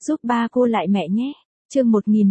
Giúp ba cô lại mẹ nhé. Chương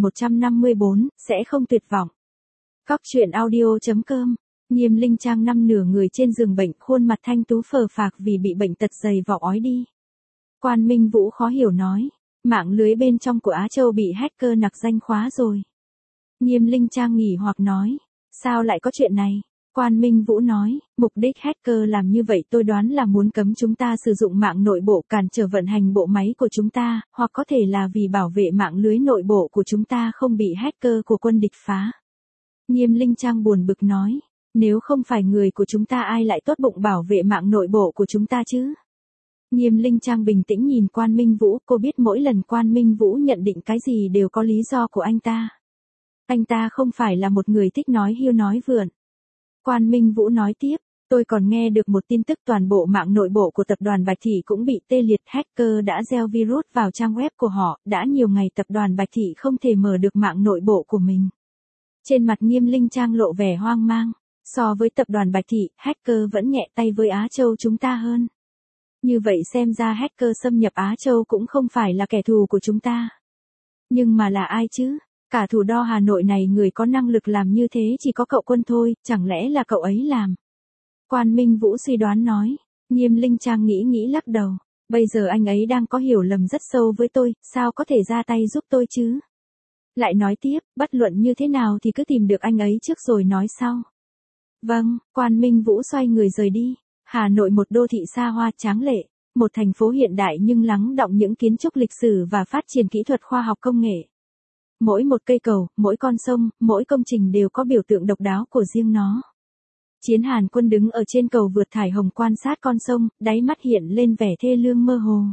1154, sẽ không tuyệt vọng. Cóc truyện audio.com. Nghiêm Linh Trang nằm nửa người trên giường bệnh, khuôn mặt thanh tú phờ phạc vì bị bệnh tật dày vò ói đi. Quan Minh Vũ khó hiểu nói, mạng lưới bên trong của Á Châu bị hacker nặc danh khóa rồi. Nghiêm Linh Trang nghỉ hoặc nói, sao lại có chuyện này? Quan Minh Vũ nói, mục đích hacker làm như vậy tôi đoán là muốn cấm chúng ta sử dụng mạng nội bộ, cản trở vận hành bộ máy của chúng ta, hoặc có thể là vì bảo vệ mạng lưới nội bộ của chúng ta không bị hacker của quân địch phá. Nghiêm Linh Trang buồn bực nói, nếu không phải người của chúng ta ai lại tốt bụng bảo vệ mạng nội bộ của chúng ta chứ? Nghiêm Linh Trang bình tĩnh nhìn Quan Minh Vũ, cô biết mỗi lần Quan Minh Vũ nhận định cái gì đều có lý do của anh ta. Anh ta không phải là một người thích nói hiu nói vượn. Quan Minh Vũ nói tiếp, tôi còn nghe được một tin tức toàn bộ mạng nội bộ của tập đoàn Bạch Thị cũng bị tê liệt, hacker đã gieo virus vào trang web của họ, đã nhiều ngày tập đoàn Bạch Thị không thể mở được mạng nội bộ của mình. Trên mặt Nghiêm Linh Trang lộ vẻ hoang mang, so với tập đoàn Bạch Thị, hacker vẫn nhẹ tay với Á Châu chúng ta hơn. Như vậy xem ra hacker xâm nhập Á Châu cũng không phải là kẻ thù của chúng ta. Nhưng mà là ai chứ? Cả thủ đô Hà Nội này người có năng lực làm như thế chỉ có cậu Quân thôi, chẳng lẽ là cậu ấy làm? Quan Minh Vũ suy đoán nói. Nghiêm Linh Trang nghĩ lắc đầu. Bây giờ anh ấy đang có hiểu lầm rất sâu với tôi, sao có thể ra tay giúp tôi chứ? Lại nói tiếp, bất luận như thế nào thì cứ tìm được anh ấy trước rồi nói sau. Vâng, Quan Minh Vũ xoay người rời đi. Hà Nội một đô thị xa hoa tráng lệ, một thành phố hiện đại nhưng lắng đọng những kiến trúc lịch sử và phát triển kỹ thuật khoa học công nghệ. Mỗi một cây cầu, mỗi con sông, mỗi công trình đều có biểu tượng độc đáo của riêng nó. Chiến Hàn Quân đứng ở trên cầu vượt thải hồng quan sát con sông, đáy mắt hiện lên vẻ thê lương mơ hồ.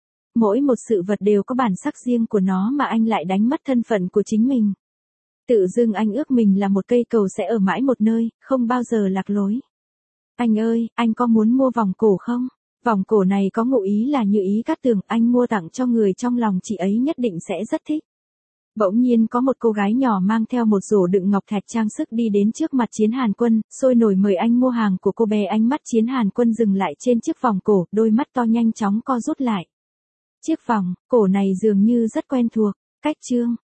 Mỗi một sự vật đều có bản sắc riêng của nó mà anh lại đánh mất thân phận của chính mình. Tự dưng anh ước mình là một cây cầu sẽ ở mãi một nơi, không bao giờ lạc lối. Anh ơi, anh có muốn mua vòng cổ không? Vòng cổ này có ngụ ý là Như Ý Cát Tường, anh mua tặng cho người trong lòng chị ấy nhất định sẽ rất thích. Bỗng nhiên có một cô gái nhỏ mang theo một rổ đựng ngọc thạch trang sức đi đến trước mặt Chiến Hàn Quân, sôi nổi mời anh mua hàng của cô bé. Ánh mắt Chiến Hàn Quân dừng lại trên chiếc vòng cổ, đôi mắt to nhanh chóng co rút lại. Chiếc vòng cổ này dường như rất quen thuộc. Cách chương